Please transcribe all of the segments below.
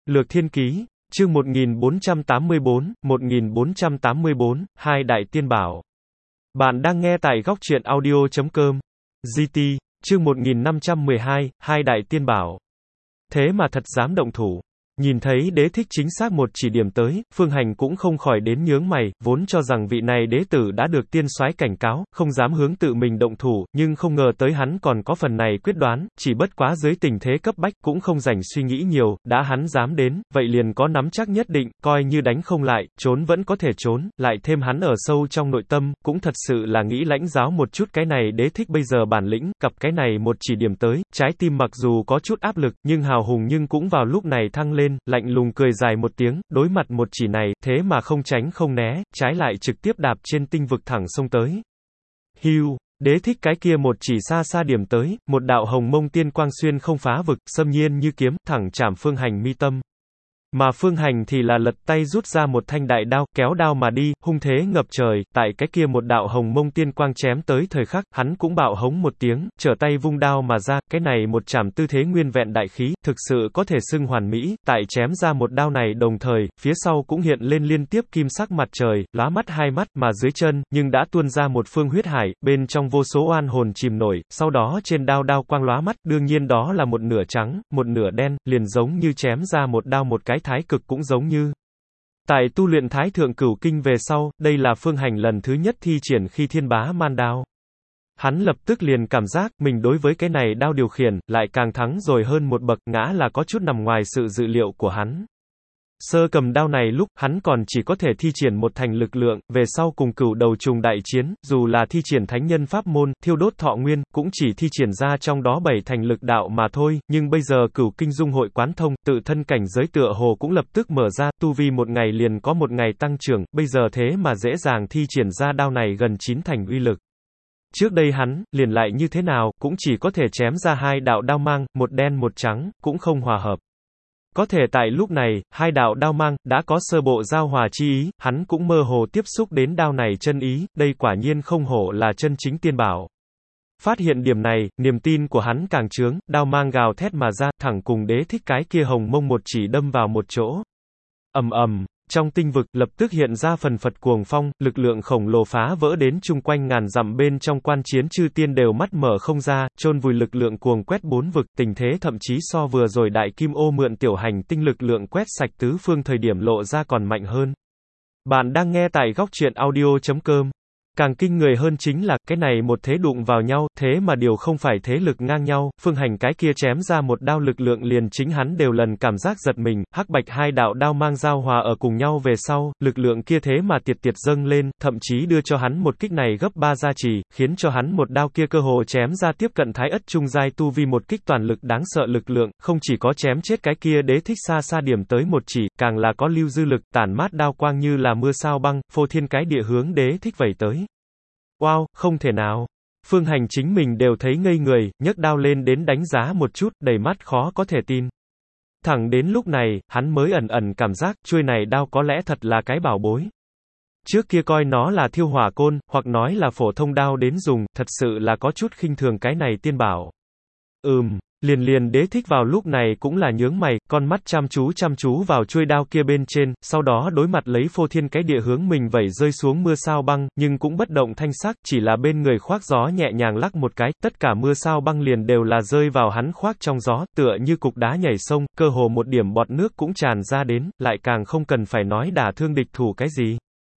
Lược Thiên Ký, chương 1484, Hai Đại Tiên Bảo. Bạn đang nghe tại góc truyện audio.com. GT, chương 1512, Hai Đại Tiên Bảo. Thế mà thật dám động thủ. Nhìn thấy đế thích chính xác một chỉ điểm tới, Phương Hành cũng không khỏi đến nhướng mày, vốn cho rằng vị này đế tử đã được tiên soái cảnh cáo, không dám hướng tự mình động thủ, nhưng không ngờ tới hắn còn có phần này quyết đoán, chỉ bất quá dưới tình thế cấp bách, cũng không rảnh suy nghĩ nhiều, đã hắn dám đến, vậy liền có nắm chắc nhất định, coi như đánh không lại, trốn vẫn có thể trốn, lại thêm hắn ở sâu trong nội tâm, cũng thật sự là nghĩ lãnh giáo một chút cái này đế thích bây giờ bản lĩnh, cặp cái này một chỉ điểm tới, trái tim mặc dù có chút áp lực, nhưng hào hùng nhưng cũng vào lúc này thăng lên, lạnh lùng cười dài một tiếng, đối mặt một chỉ này, thế mà không tránh không né, trái lại trực tiếp đạp trên tinh vực thẳng xông tới. Hưu, đế thích cái kia một chỉ xa xa điểm tới, một đạo hồng mông tiên quang xuyên không phá vực, xâm nhiên như kiếm, thẳng chạm Phương Hành mi tâm. Mà Phương Hành thì là lật tay rút ra một thanh đại đao, kéo đao mà đi, hung thế ngập trời, tại cái kia một đạo hồng mông tiên quang chém tới thời khắc, hắn cũng bạo hống một tiếng, trở tay vung đao mà ra, cái này một chảm tư thế nguyên vẹn đại khí, thực sự có thể xưng hoàn mỹ, tại chém ra một đao này đồng thời, phía sau cũng hiện lên liên tiếp kim sắc mặt trời, lóa mắt hai mắt, mà dưới chân, nhưng đã tuôn ra một phương huyết hải, bên trong vô số oan hồn chìm nổi, sau đó trên đao đao quang lóa mắt, đương nhiên đó là một nửa trắng, một nửa đen, liền giống như chém ra một đao một cái thái cực cũng giống như. Tại tu luyện Thái Thượng Cửu Kinh về sau, đây là Phương Hành lần thứ nhất thi triển khi thiên bá man đao. Hắn lập tức liền cảm giác, mình đối với cái này đao điều khiển, lại càng thắng rồi hơn một bậc, ngã là có chút nằm ngoài sự dự liệu của hắn. Sơ cầm đao này lúc, hắn còn chỉ có thể thi triển một thành lực lượng, về sau cùng cửu đầu trùng đại chiến, dù là thi triển thánh nhân pháp môn, thiêu đốt thọ nguyên, cũng chỉ thi triển ra trong đó 7 thành lực đạo mà thôi, nhưng bây giờ cửu kinh dung hội quán thông, tự thân cảnh giới tựa hồ cũng lập tức mở ra, tu vi một ngày liền có một ngày tăng trưởng, bây giờ thế mà dễ dàng thi triển ra đao này gần 9 thành uy lực. Trước đây hắn, liền lại như thế nào, cũng chỉ có thể chém ra hai đạo đao mang, một đen một trắng, cũng không hòa hợp. Có thể tại lúc này, hai đạo đao mang, đã có sơ bộ giao hòa chi ý, hắn cũng mơ hồ tiếp xúc đến đao này chân ý, đây quả nhiên không hổ là chân chính tiên bảo. Phát hiện điểm này, niềm tin của hắn càng trướng, đao mang gào thét mà ra, thẳng cùng đế thích cái kia hồng mông một chỉ đâm vào một chỗ. Ầm ầm. Trong tinh vực, lập tức hiện ra phần phật cuồng phong, lực lượng khổng lồ phá vỡ đến chung quanh ngàn dặm bên trong quan chiến chư tiên đều mắt mở không ra, chôn vùi lực lượng cuồng quét bốn vực, tình thế thậm chí so vừa rồi đại kim ô mượn tiểu hành tinh lực lượng quét sạch tứ phương thời điểm lộ ra còn mạnh hơn. Bạn đang nghe tại góc truyện audio.com. Càng kinh người hơn chính là, cái này một thế đụng vào nhau, thế mà điều không phải thế lực ngang nhau, Phương Hành cái kia chém ra một đao lực lượng liền chính hắn đều lần cảm giác giật mình, hắc bạch hai đạo đao mang giao hòa ở cùng nhau về sau, lực lượng kia thế mà tiệt dâng lên, thậm chí đưa cho hắn một kích này gấp 3 gia trì, khiến cho hắn một đao kia cơ hồ chém ra tiếp cận thái ất trung giai tu vi một kích toàn lực đáng sợ lực lượng, không chỉ có chém chết cái kia đế thích xa xa điểm tới một chỉ, càng là có lưu dư lực, tản mát đao quang như là mưa sao băng, phô thiên cái địa hướng đế thích vẩy tới. Wow, không thể nào. Phương Hành chính mình đều thấy ngây người, nhấc đao lên đến đánh giá một chút, đầy mắt khó có thể tin. Thẳng đến lúc này, hắn mới ẩn ẩn cảm giác, chuôi này đao có lẽ thật là cái bảo bối. Trước kia coi nó là thiêu hỏa côn, hoặc nói là phổ thông đao đến dùng, thật sự là có chút khinh thường cái này tiên bảo. Liền đế thích vào lúc này cũng là nhướng mày, con mắt chăm chú vào chuôi đao kia bên trên, sau đó đối mặt lấy phô thiên cái địa hướng mình vẩy rơi xuống mưa sao băng, nhưng cũng bất động thanh sắc, chỉ là bên người khoác gió nhẹ nhàng lắc một cái, tất cả mưa sao băng liền đều là rơi vào hắn khoác trong gió, tựa như cục đá nhảy sông, cơ hồ một điểm bọt nước cũng tràn ra đến, lại càng không cần phải nói đả thương địch thủ cái gì.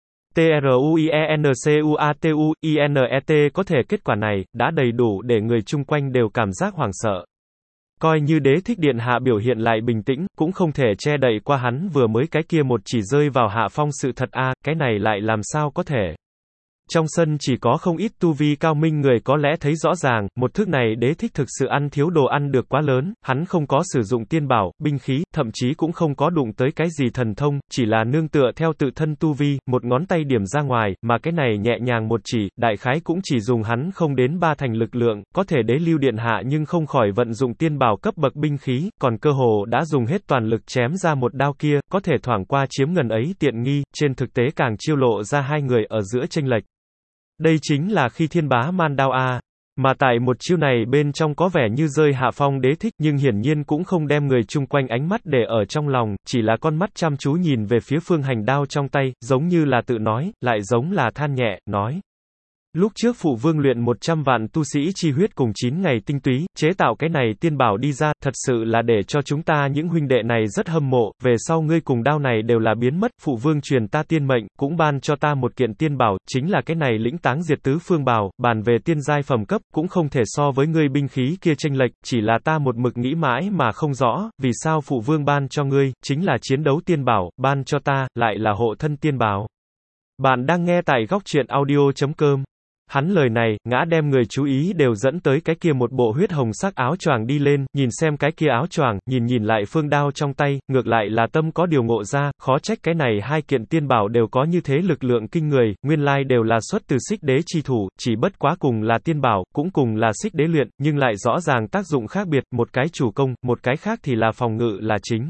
TRUIENCUATUINET có thể kết quả này, đã đầy đủ để người chung quanh đều cảm giác hoảng sợ. Coi như đế thích điện hạ biểu hiện lại bình tĩnh, cũng không thể che đậy qua hắn vừa mới cái kia một chỉ rơi vào hạ phong sự thật cái này lại làm sao có thể. Trong sân chỉ có không ít tu vi cao minh người có lẽ thấy rõ ràng, một thức này đế thích thực sự ăn thiếu đồ ăn được quá lớn, hắn không có sử dụng tiên bảo, binh khí, thậm chí cũng không có đụng tới cái gì thần thông, chỉ là nương tựa theo tự thân tu vi, một ngón tay điểm ra ngoài, mà cái này nhẹ nhàng một chỉ, đại khái cũng chỉ dùng hắn không đến 3 thành lực lượng, có thể đế lưu điện hạ nhưng không khỏi vận dụng tiên bảo cấp bậc binh khí, còn cơ hồ đã dùng hết toàn lực chém ra một đao kia, có thể thoảng qua chiếm ngần ấy tiện nghi, trên thực tế càng chiêu lộ ra hai người ở giữa chênh lệch. Đây chính là khi thiên bá man đao Mà tại một chiêu này bên trong có vẻ như rơi hạ phong Đế Thích, nhưng hiển nhiên cũng không đem người chung quanh ánh mắt để ở trong lòng, chỉ là con mắt chăm chú nhìn về phía Phương Hành đao trong tay, giống như là tự nói, lại giống là than nhẹ, nói. Lúc trước phụ vương luyện 100 vạn tu sĩ chi huyết cùng 9 ngày tinh túy, chế tạo cái này tiên bảo đi ra, thật sự là để cho chúng ta những huynh đệ này rất hâm mộ, về sau ngươi cùng đao này đều là biến mất, phụ vương truyền ta tiên mệnh, cũng ban cho ta một kiện tiên bảo, chính là cái này lĩnh táng diệt tứ phương bảo, bàn về tiên giai phẩm cấp, cũng không thể so với ngươi binh khí kia chênh lệch, chỉ là ta một mực nghĩ mãi mà không rõ, vì sao phụ vương ban cho ngươi, chính là chiến đấu tiên bảo, ban cho ta, lại là hộ thân tiên bảo. Bạn đang nghe tại góc truyện audio.com. Hắn lời này, ngã đem người chú ý đều dẫn tới cái kia một bộ huyết hồng sắc áo choàng đi lên, nhìn xem cái kia áo choàng, nhìn lại phương đao trong tay, ngược lại là tâm có điều ngộ ra, khó trách cái này hai kiện tiên bảo đều có như thế lực lượng kinh người, nguyên lai đều là xuất từ xích đế chi thủ, chỉ bất quá cùng là tiên bảo, cũng cùng là xích đế luyện, nhưng lại rõ ràng tác dụng khác biệt, một cái chủ công, một cái khác thì là phòng ngự là chính.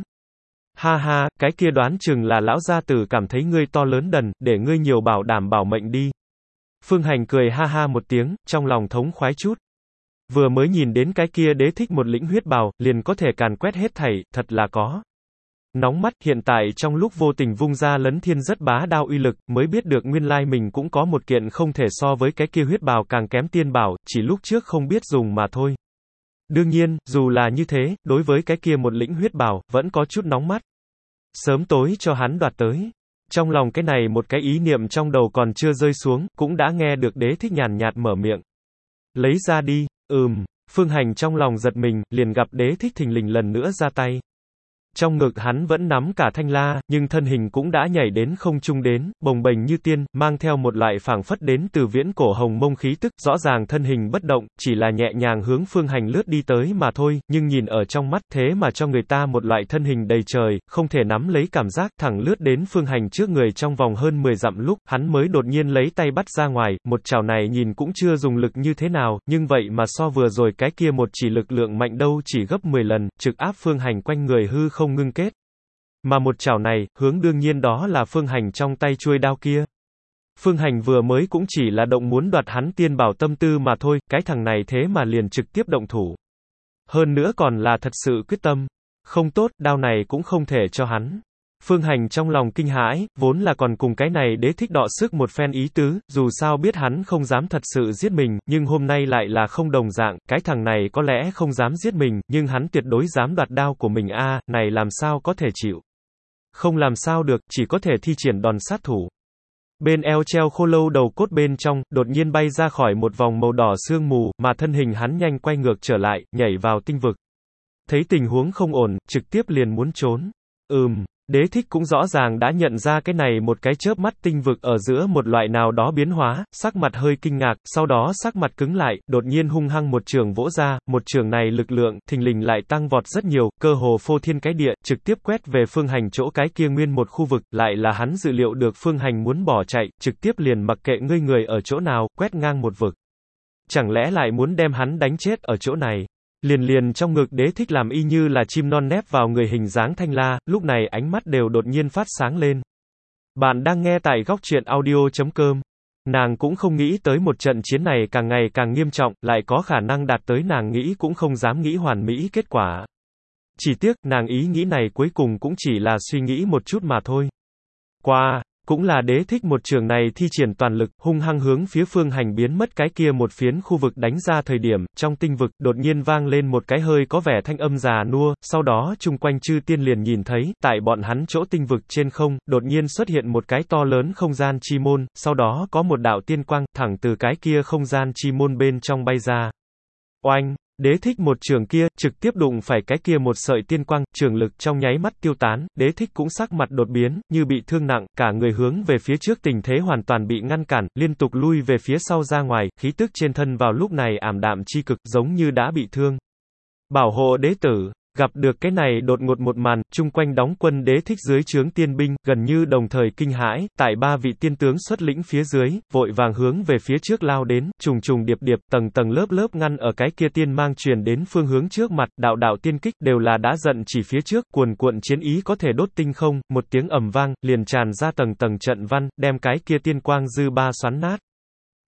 Ha ha, cái kia đoán chừng là lão gia tử cảm thấy ngươi to lớn đần, để ngươi nhiều bảo đảm bảo mệnh đi. Phương Hành cười ha ha một tiếng, trong lòng thống khoái chút. Vừa mới nhìn đến cái kia Đế Thích một lĩnh huyết bào, liền có thể càn quét hết thảy, thật là có. Nóng mắt, hiện tại trong lúc vô tình vung ra lấn thiên rất bá đao uy lực, mới biết được nguyên lai mình cũng có một kiện không thể so với cái kia huyết bào càng kém tiên bảo, chỉ lúc trước không biết dùng mà thôi. Đương nhiên, dù là như thế, đối với cái kia một lĩnh huyết bào, vẫn có chút nóng mắt. Sớm tối cho hắn đoạt tới. Trong lòng cái này một cái ý niệm trong đầu còn chưa rơi xuống, cũng đã nghe được Đế Thích nhàn nhạt mở miệng. Lấy ra đi, Phương Hành trong lòng giật mình, liền gặp Đế Thích thình lình lần nữa ra tay. Trong ngực hắn vẫn nắm cả thanh la, nhưng thân hình cũng đã nhảy đến không trung đến, bồng bềnh như tiên, mang theo một loại phảng phất đến từ viễn cổ hồng mông khí tức, rõ ràng thân hình bất động, chỉ là nhẹ nhàng hướng Phương Hành lướt đi tới mà thôi, nhưng nhìn ở trong mắt thế mà cho người ta một loại thân hình đầy trời, không thể nắm lấy cảm giác, thẳng lướt đến Phương Hành trước người trong vòng hơn 10 dặm lúc, hắn mới đột nhiên lấy tay bắt ra ngoài, một chảo này nhìn cũng chưa dùng lực như thế nào, nhưng vậy mà so vừa rồi cái kia một chỉ lực lượng mạnh đâu chỉ gấp 10 lần, trực áp Phương Hành quanh người hư không ngưng kết. Mà một chảo này, hướng đương nhiên đó là Phương Hành trong tay chuôi đao kia. Phương Hành vừa mới cũng chỉ là động muốn đoạt hắn tiên bảo tâm tư mà thôi, cái thằng này thế mà liền trực tiếp động thủ. Hơn nữa còn là thật sự quyết tâm. Không tốt, đao này cũng không thể cho hắn. Phương Hành trong lòng kinh hãi, vốn là còn cùng cái này Đế Thích đọ sức một phen ý tứ, dù sao biết hắn không dám thật sự giết mình, nhưng hôm nay lại là không đồng dạng, cái thằng này có lẽ không dám giết mình, nhưng hắn tuyệt đối dám đoạt đao của mình này làm sao có thể chịu. Không làm sao được, chỉ có thể thi triển đòn sát thủ. Bên eo treo khô lâu đầu cốt bên trong, đột nhiên bay ra khỏi một vòng màu đỏ sương mù, mà thân hình hắn nhanh quay ngược trở lại, nhảy vào tinh vực. Thấy tình huống không ổn, trực tiếp liền muốn trốn. Đế Thích cũng rõ ràng đã nhận ra cái này một cái chớp mắt tinh vực ở giữa một loại nào đó biến hóa, sắc mặt hơi kinh ngạc, sau đó sắc mặt cứng lại, đột nhiên hung hăng một trường vỗ ra, một trường này lực lượng, thình lình lại tăng vọt rất nhiều, cơ hồ phô thiên cái địa, trực tiếp quét về Phương Hành chỗ cái kia nguyên một khu vực, lại là hắn dự liệu được Phương Hành muốn bỏ chạy, trực tiếp liền mặc kệ ngươi người ở chỗ nào, quét ngang một vực. Chẳng lẽ lại muốn đem hắn đánh chết ở chỗ này? Liền trong ngực Đế Thích làm y như là chim non nép vào người hình dáng thanh la, lúc này ánh mắt đều đột nhiên phát sáng lên. Bạn đang nghe tại góc truyện audio.com. Nàng cũng không nghĩ tới một trận chiến này càng ngày càng nghiêm trọng, lại có khả năng đạt tới nàng nghĩ cũng không dám nghĩ hoàn mỹ kết quả. Chỉ tiếc, nàng ý nghĩ này cuối cùng cũng chỉ là suy nghĩ một chút mà thôi. Cũng là Đế Thích một trường này thi triển toàn lực, hung hăng hướng phía Phương Hành biến mất cái kia một phiến khu vực đánh ra thời điểm, trong tinh vực, đột nhiên vang lên một cái hơi có vẻ thanh âm già nua, sau đó chung quanh chư tiên liền nhìn thấy, tại bọn hắn chỗ tinh vực trên không, đột nhiên xuất hiện một cái to lớn không gian chi môn, sau đó có một đạo tiên quang, thẳng từ cái kia không gian chi môn bên trong bay ra. Oanh! Đế Thích một trường kia, trực tiếp đụng phải cái kia một sợi tiên quang, trường lực trong nháy mắt tiêu tán, Đế Thích cũng sắc mặt đột biến, như bị thương nặng, cả người hướng về phía trước tình thế hoàn toàn bị ngăn cản, liên tục lui về phía sau ra ngoài, khí tức trên thân vào lúc này ảm đạm chi cực, giống như đã bị thương. Bảo hộ đế tử. Gặp được cái này đột ngột một màn, chung quanh đóng quân Đế Thích dưới trướng tiên binh, gần như đồng thời kinh hãi, tại ba vị tiên tướng xuất lĩnh phía dưới, vội vàng hướng về phía trước lao đến, trùng trùng điệp điệp, tầng tầng lớp lớp ngăn ở cái kia tiên mang truyền đến phương hướng trước mặt, đạo đạo tiên kích, đều là đã giận chỉ phía trước, cuồn cuộn chiến ý có thể đốt tinh không, một tiếng ầm vang, liền tràn ra tầng tầng trận văn, đem cái kia tiên quang dư ba xoắn nát.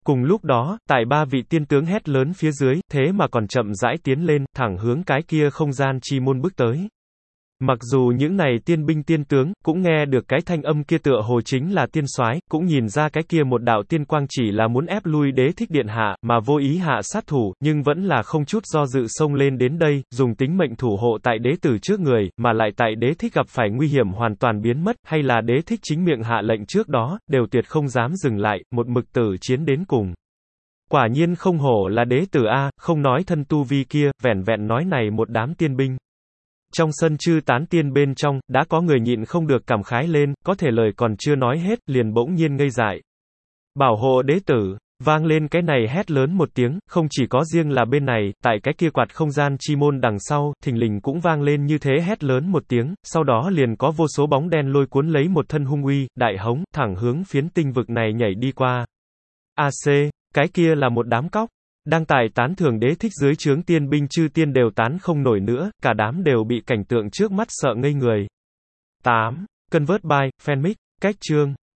Cùng lúc đó, tại ba vị tiên tướng hét lớn phía dưới, thế mà còn chậm rãi tiến lên, thẳng hướng cái kia không gian chi môn bước tới. Mặc dù những này tiên binh tiên tướng, cũng nghe được cái thanh âm kia tựa hồ chính là tiên soái, cũng nhìn ra cái kia một đạo tiên quang chỉ là muốn ép lui Đế Thích điện hạ, mà vô ý hạ sát thủ, nhưng vẫn là không chút do dự xông lên đến đây, dùng tính mệnh thủ hộ tại đế tử trước người, mà lại tại Đế Thích gặp phải nguy hiểm hoàn toàn biến mất, hay là Đế Thích chính miệng hạ lệnh trước đó, đều tuyệt không dám dừng lại, một mực tử chiến đến cùng. Quả nhiên không hổ là đế tử a, không nói thân tu vi kia, vẻn vẹn nói này một đám tiên binh. Trong sân chư tán tiên bên trong, đã có người nhịn không được cảm khái lên, có thể lời còn chưa nói hết, liền bỗng nhiên ngây dại. Bảo hộ đế tử, vang lên cái này hét lớn một tiếng, không chỉ có riêng là bên này, tại cái kia quạt không gian chi môn đằng sau, thình lình cũng vang lên như thế hét lớn một tiếng, sau đó liền có vô số bóng đen lôi cuốn lấy một thân hung uy, đại hống, thẳng hướng phiến tinh vực này nhảy đi qua. AC, cái kia là một đám cóc. Đang tại tán thưởng Đế Thích dưới trướng tiên binh chư tiên đều tán không nổi nữa, cả đám đều bị cảnh tượng trước mắt sợ ngây người. 8. Convert by, fanmic, cách chương.